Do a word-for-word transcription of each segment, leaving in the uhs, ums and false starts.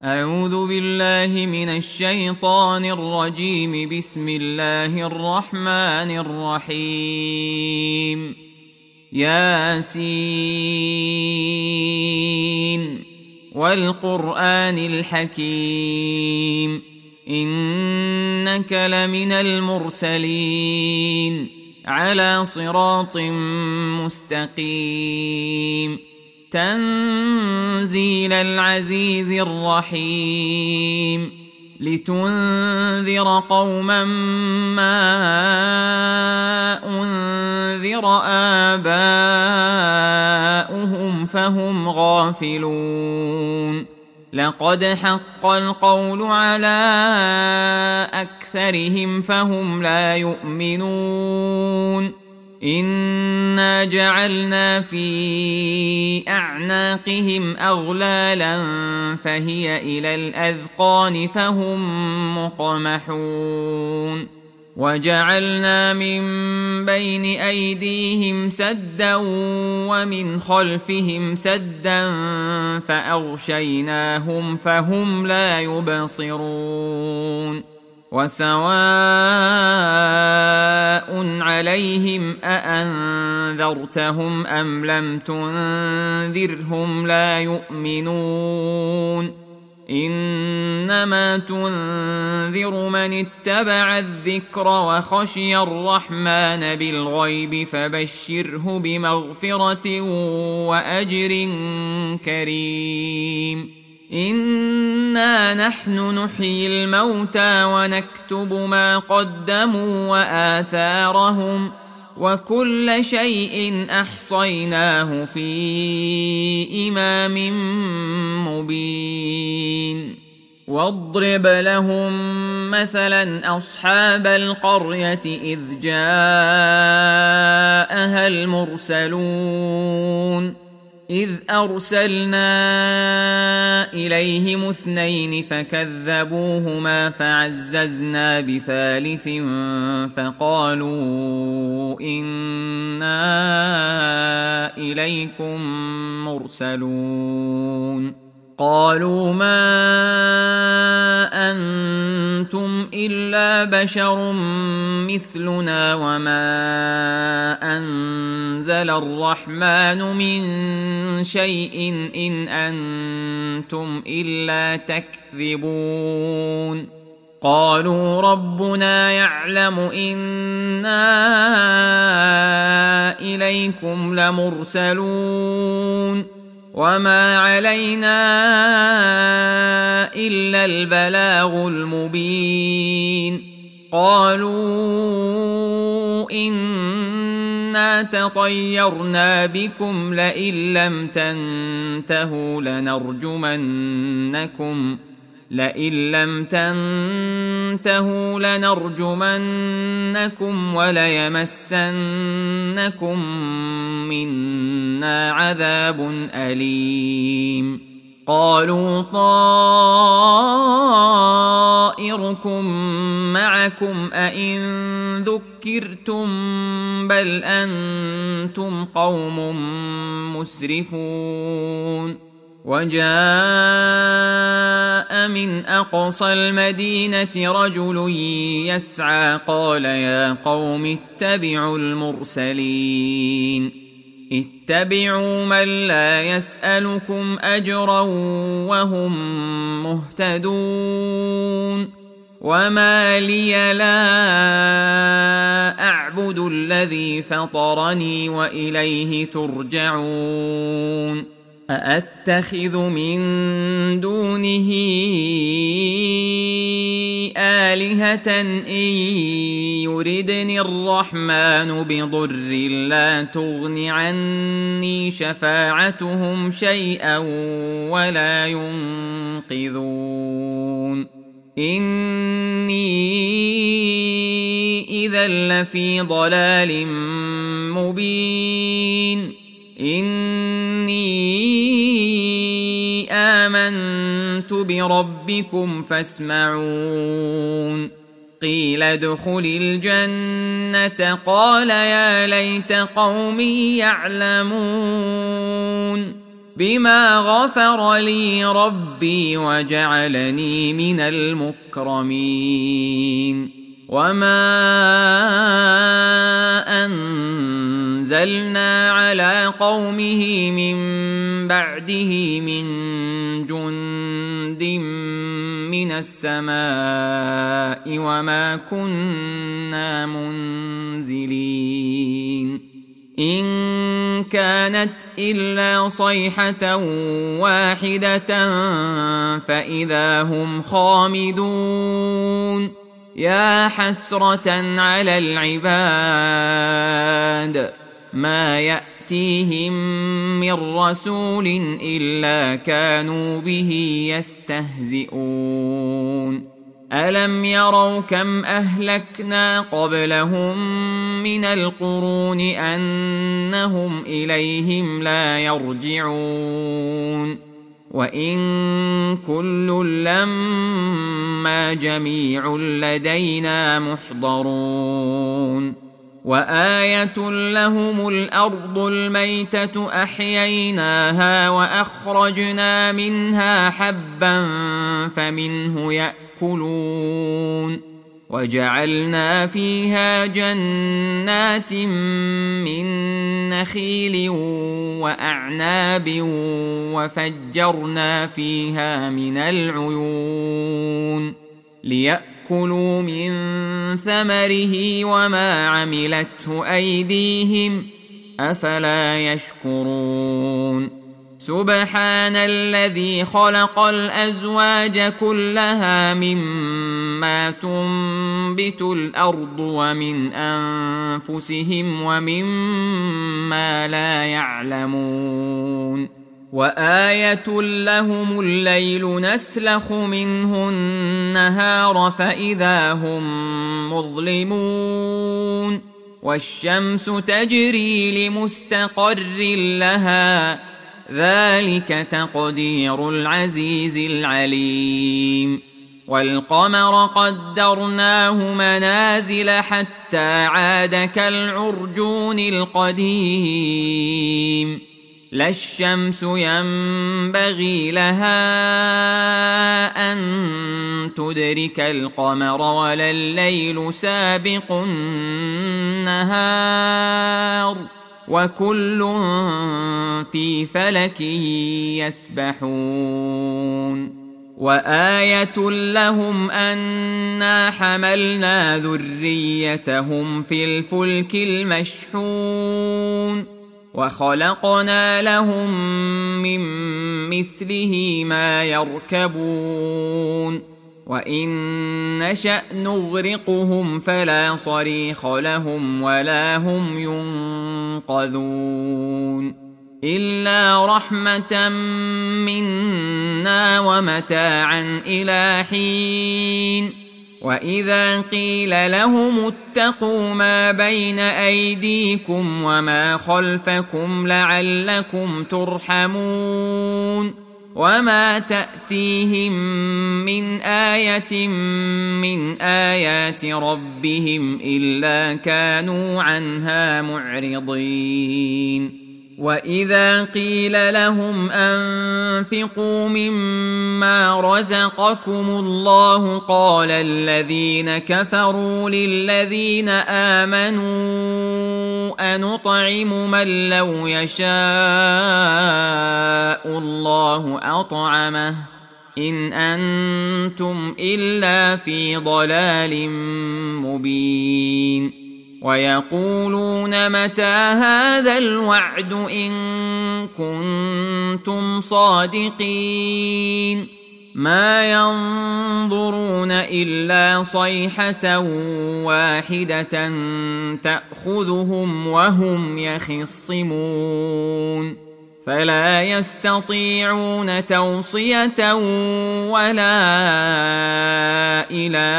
أعوذ بالله من الشيطان الرجيم. بسم الله الرحمن الرحيم. ياسين والقرآن الحكيم إنك لمن المرسلين على صراط مستقيم تنزيل العزيز الرحيم لتنذر قوما ما أنذر آباؤهم فهم غافلون. لقد حق القول على أكثرهم فهم لا يؤمنون. إنا جعلنا في أعناقهم أغلالا فهي إلى الأذقان فهم مقمحون. وجعلنا من بين أيديهم سدا ومن خلفهم سدا فأغشيناهم فهم لا يبصرون. وسواء عليهم أأنذرتهم أم لم تنذرهم لا يؤمنون. إنما تنذر من اتبع الذكر وخشي الرحمن بالغيب فبشره بمغفرة وأجر كريم. إنا نحن نحيي الموتى ونكتب ما قدموا وآثارهم وكل شيء أحصيناه في إمام مبين. واضرب لهم مثلا أصحاب القرية إذ جاءها المرسلون إذ أرسلنا إليهم اثنين فكذبوهما فعززنا بثالث فقالوا إنا إليكم مرسلون. قالوا ما أنتم إلا بشر مثلنا وما أنزل الرحمن من شيء إن أنتم إلا تكذبون. قالوا ربنا يعلم إنا إليكم لمرسلون وما علينا إلا البلاغ المبين. قالوا إنا تطيرنا بكم لئن لم تنتهوا لنرجمنكم لئن لم تنتهوا لنرجمنكم وليمسنكم منا عذاب أليم. قالوا طائركم معكم أئن ذكرتم بل أنتم قوم مسرفون. وجاء من أقصى المدينة رجل يسعى قال يا قوم اتبعوا المرسلين اتبعوا من لا يسألكم أجرا وهم مهتدون. وما لي لا أعبد الذي فطرني وإليه ترجعون. أأتخذ من دونه آلهة إن يردني الرحمن بضر لا تغن عني شفاعتهم شيئا ولا ينقذون. إني إذا لفي ضلال مبين. إني آمنت بربكم فاسمعون. قيل ادخل الجنة قال يا ليت قومي يعلمون. بما غفر لي ربي وجعلني من المكرمين وما أنزلنا على قومه من بعده من جند من السماء وما كنا منزلين إن كانت إلا صيحة واحدة فإذا هم خامدون يا حسرة على العباد ما يأتيهم من رسول إلا كانوا به يستهزئون ألم يروا كم أهلكنا قبلهم من القرون أنهم إليهم لا يرجعون وإن كل لما جميع لدينا محضرون وآية لهم الأرض الميتة أحييناها وأخرجنا منها حبا فمنه يأكلون وجعلنا فيها جنات من نخيل وأعناب وفجرنا فيها من العيون ليأكلوا من ثمره وما عملته أيديهم أفلا يشكرون سبحان الذي خلق الأزواج كلها مما تنبت الأرض ومن أنفسهم ومما لا يعلمون وآية لهم الليل نسلخ منه النهار فإذا هم مظلمون والشمس تجري لمستقر لها ذلك تقدير العزيز العليم والقمر قدرناه منازل حتى عاد كالعرجون القديم لا الشمس ينبغي لها أن تدرك القمر ولا الليل سابق النهار وكل في فلك يسبحون وآية لهم أنا حملنا ذريتهم في الفلك المشحون وخلقنا لهم من مثله ما يركبون وإن نشأ نغرقهم فلا صريخ لهم ولا هم ينقذون إلا رحمة منا ومتاعا إلى حين وإذا قيل لهم اتقوا ما بين أيديكم وما خلفكم لعلكم ترحمون وما تأتيهم من آية من آيات ربهم إلا كانوا عنها معرضين وإذا قيل لهم أنفقوا مما رزقكم الله قال الذين كفروا للذين آمنوا أنطعم من لو يشاء الله أطعمه إن أنتم إلا في ضلال مبين ويقولون متى هذا الوعد إن كنتم صادقين ما ينظرون إلا صيحة واحدة تأخذهم وهم يخصمون فلا يستطيعون توصية ولا إلى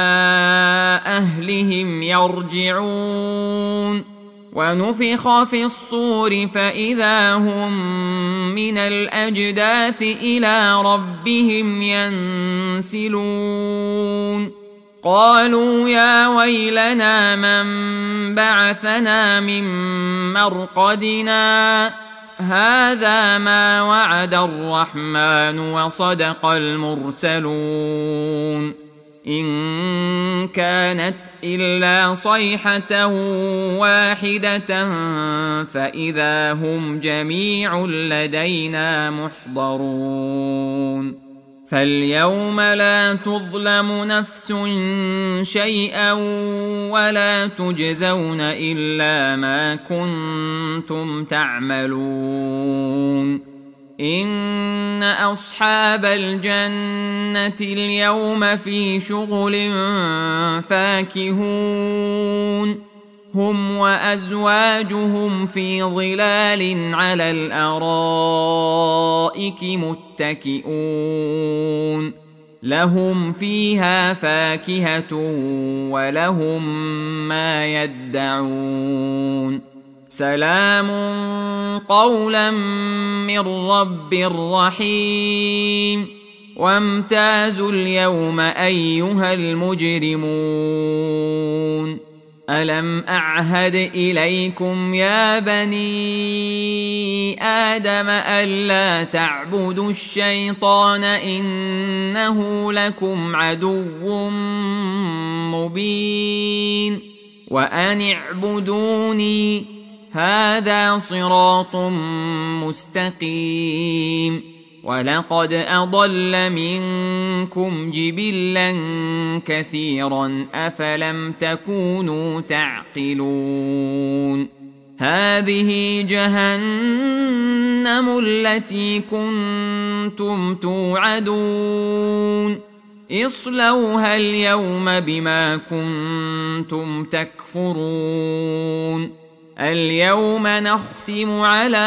أهلهم يرجعون ونفخ في الصور فإذا هم من الأجداث إلى ربهم ينسلون قالوا يا ويلنا من بعثنا من مرقدنا هذا ما وعد الرحمن وصدق المرسلون إن كانت إلا صيحة واحدة فإذا هم جميع لدينا محضرون فاليوم لا تظلم نفس شيئا ولا تجزون إلا ما كنتم تعملون إن أصحاب الجنة اليوم في شغل فاكهون هم وأزواجهم في ظلال على الأرائك متكئون لهم فيها فاكهة ولهم ما يدعون سلام قولا من رب رحيم وامتازوا اليوم أيها المجرمون ألم أعهد إليكم يا بني آدم ألا تعبدوا الشيطان إنه لكم عدو مبين وأن اعبدوني هذا صراط مستقيم ولقد أضل منكم جبلا كثيرا أفلم تكونوا تعقلون هذه جهنم التي كنتم توعدون اصلوها اليوم بما كنتم تكفرون اليوم نختم على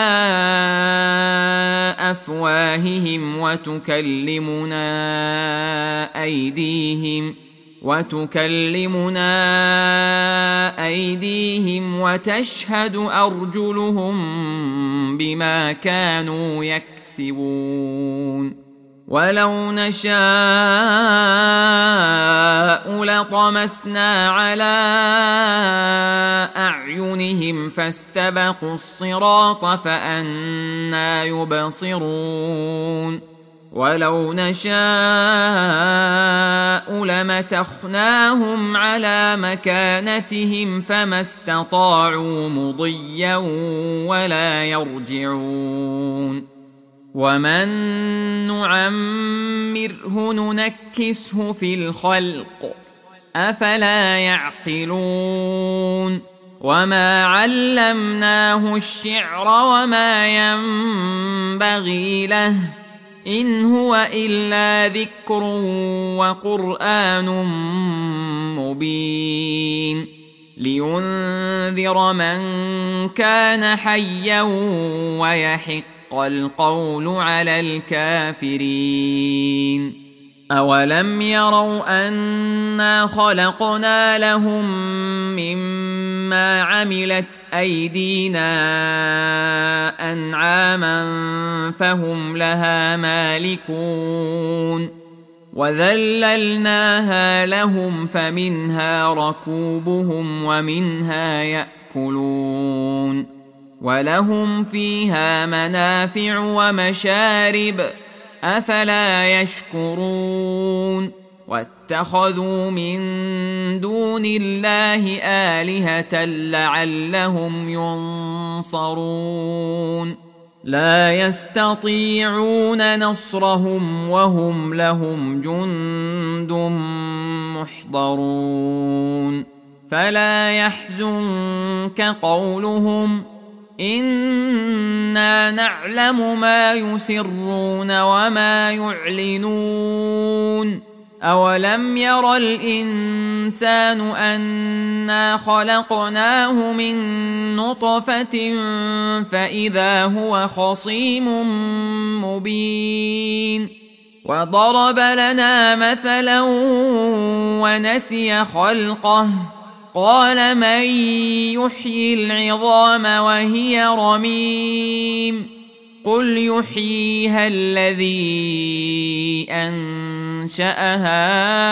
أفواههم وتكلمنا أيديهم وتكلمنا أيديهم وتشهد أرجلهم بما كانوا يكسبون ولو نشاء لطمسنا على أعينهم فاستبقوا الصراط فأنى يبصرون ولو نشاء لمسخناهم على مكانتهم فما استطاعوا مضيا ولا يرجعون ومن نعمره ننكسه في الخلق أفلا يعقلون وما علمناه الشعر وما ينبغي له إن هو إلا ذكر وقرآن مبين لينذر من كان حيا ويحق القول على الكافرين أولم يروا أنا خلقنا لهم مما عملت أيدينا أنعاما فهم لها مالكون وذللناها لهم فمنها ركوبهم ومنها يأكلون ولهم فيها منافع ومشارب أفلا يشكرون واتخذوا من دون الله آلهة لعلهم ينصرون لا يستطيعون نصرهم وهم لهم جند محضرون فلا يحزنك قولهم إنا نعلم ما يسرون وما يعلنون أولم ير الإنسان أنا خلقناه من نطفة فإذا هو خصيم مبين وضرب لنا مثلا ونسي خلقه قال من يحيي العظام وهي رميم قل يحييها الذي أنشأها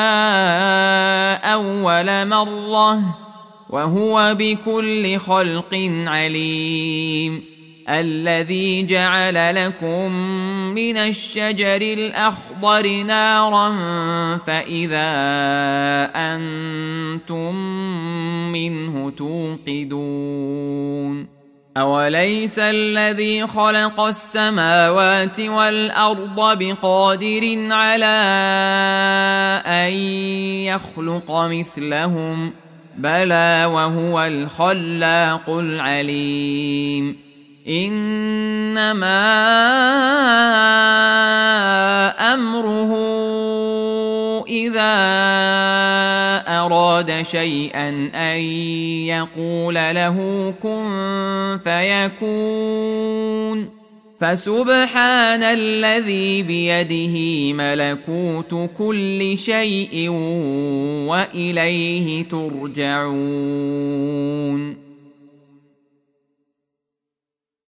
أول مرة وهو بكل خلق عليم الذي جعل لكم من الشجر الأخضر نارا فإذا أنتم منه توقدون أوليس الذي خلق السماوات والأرض بقادر على أن يخلق مثلهم بلى وهو الخلاق العليم إنما أمره إذا أراد شيئا أن يقول له كن فيكون فسبحان الذي بيده ملكوت كل شيء وإليه ترجعون